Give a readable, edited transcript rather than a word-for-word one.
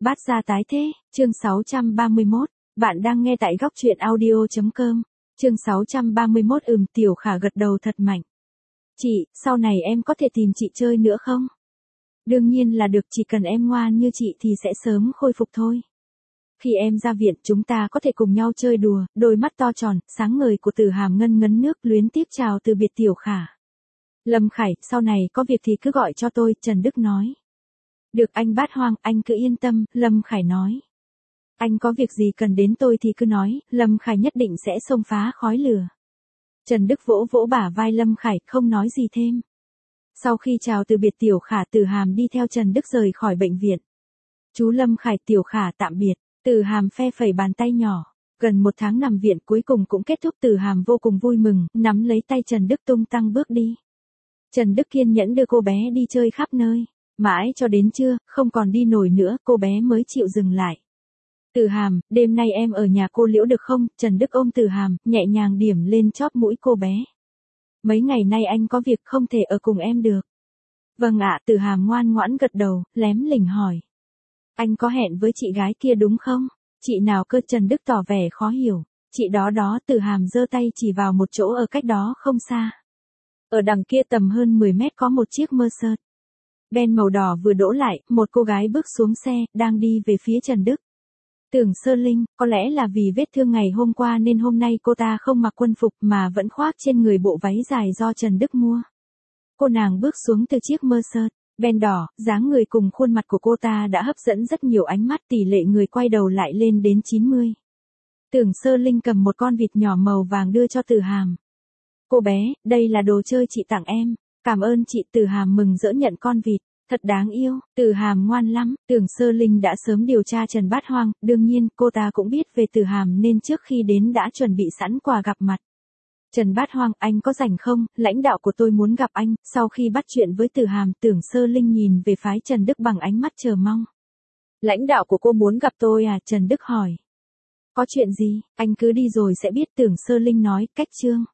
Bát gia tái thế, chương 631, bạn đang nghe tại góc truyện audio.com, chương 631 Tiểu Khả gật đầu thật mạnh. Chị, sau này em có thể tìm chị chơi nữa không? Đương nhiên là được, chỉ cần em ngoan như chị thì sẽ sớm khôi phục thôi. Khi em ra viện chúng ta có thể cùng nhau chơi đùa, đôi mắt to tròn, sáng ngời của Từ Hàm ngân ngấn nước luyến tiếc chào từ biệt Tiểu Khả. Lâm Khải, sau này có việc thì cứ gọi cho tôi, Trần Đức nói. Được anh Bát Hoang, anh cứ yên tâm, Lâm Khải nói. Anh có việc gì cần đến tôi thì cứ nói, Lâm Khải nhất định sẽ xông phá khói lửa. Trần Đức vỗ vỗ bả vai Lâm Khải, không nói gì thêm. Sau khi chào từ biệt Tiểu Khả, Từ Hàm đi theo Trần Đức rời khỏi bệnh viện. Chú Lâm Khải, Tiểu Khả tạm biệt. Từ Hàm phe phẩy bàn tay nhỏ. Gần 1 tháng nằm viện cuối cùng cũng kết thúc. Từ Hàm vô cùng vui mừng, nắm lấy tay Trần Đức tung tăng bước đi. Trần Đức kiên nhẫn đưa cô bé đi chơi khắp nơi. Mãi cho đến trưa, không còn đi nổi nữa, cô bé mới chịu dừng lại. Từ Hàm, đêm nay em ở nhà cô Liễu được không? Trần Đức ôm Từ Hàm, nhẹ nhàng điểm lên chóp mũi cô bé. Mấy ngày nay anh có việc không thể ở cùng em được. Vâng ạ, Từ Hàm ngoan ngoãn gật đầu, lém lỉnh hỏi. Anh có hẹn với chị gái kia đúng không? Chị nào cơ? Trần Đức tỏ vẻ khó hiểu. Chị đó, Từ Hàm giơ tay chỉ vào một chỗ ở cách đó không xa. Ở đằng kia tầm hơn 10 mét có một chiếc Mercedes Ben màu đỏ vừa đỗ lại, một cô gái bước xuống xe, đang đi về phía Trần Đức. Tưởng Sơ Linh, có lẽ là vì vết thương ngày hôm qua nên hôm nay cô ta không mặc quân phục mà vẫn khoác trên người bộ váy dài do Trần Đức mua. Cô nàng bước xuống từ chiếc Mercedes Ben đỏ, dáng người cùng khuôn mặt của cô ta đã hấp dẫn rất nhiều ánh mắt, tỷ lệ người quay đầu lại lên đến 90. Tưởng Sơ Linh cầm một con vịt nhỏ màu vàng đưa cho Từ Hàm. Cô bé, đây là đồ chơi chị tặng em. Cảm ơn chị. Từ Hàm mừng rỡ nhận con vịt. Thật đáng yêu. Từ Hàm ngoan lắm. Tưởng Sơ Linh đã sớm điều tra Trần Bát Hoang, đương nhiên cô ta cũng biết về Từ Hàm nên trước khi đến đã chuẩn bị sẵn quà gặp mặt. Trần Bát Hoang, anh có rảnh không? Lãnh đạo của tôi muốn gặp anh. Sau khi bắt chuyện với Từ Hàm, Tưởng Sơ Linh nhìn về phái Trần Đức bằng ánh mắt chờ mong. Lãnh đạo của cô muốn gặp tôi à? Trần Đức hỏi. Có chuyện gì? Anh cứ đi rồi sẽ biết. Tưởng Sơ Linh nói. Cách chương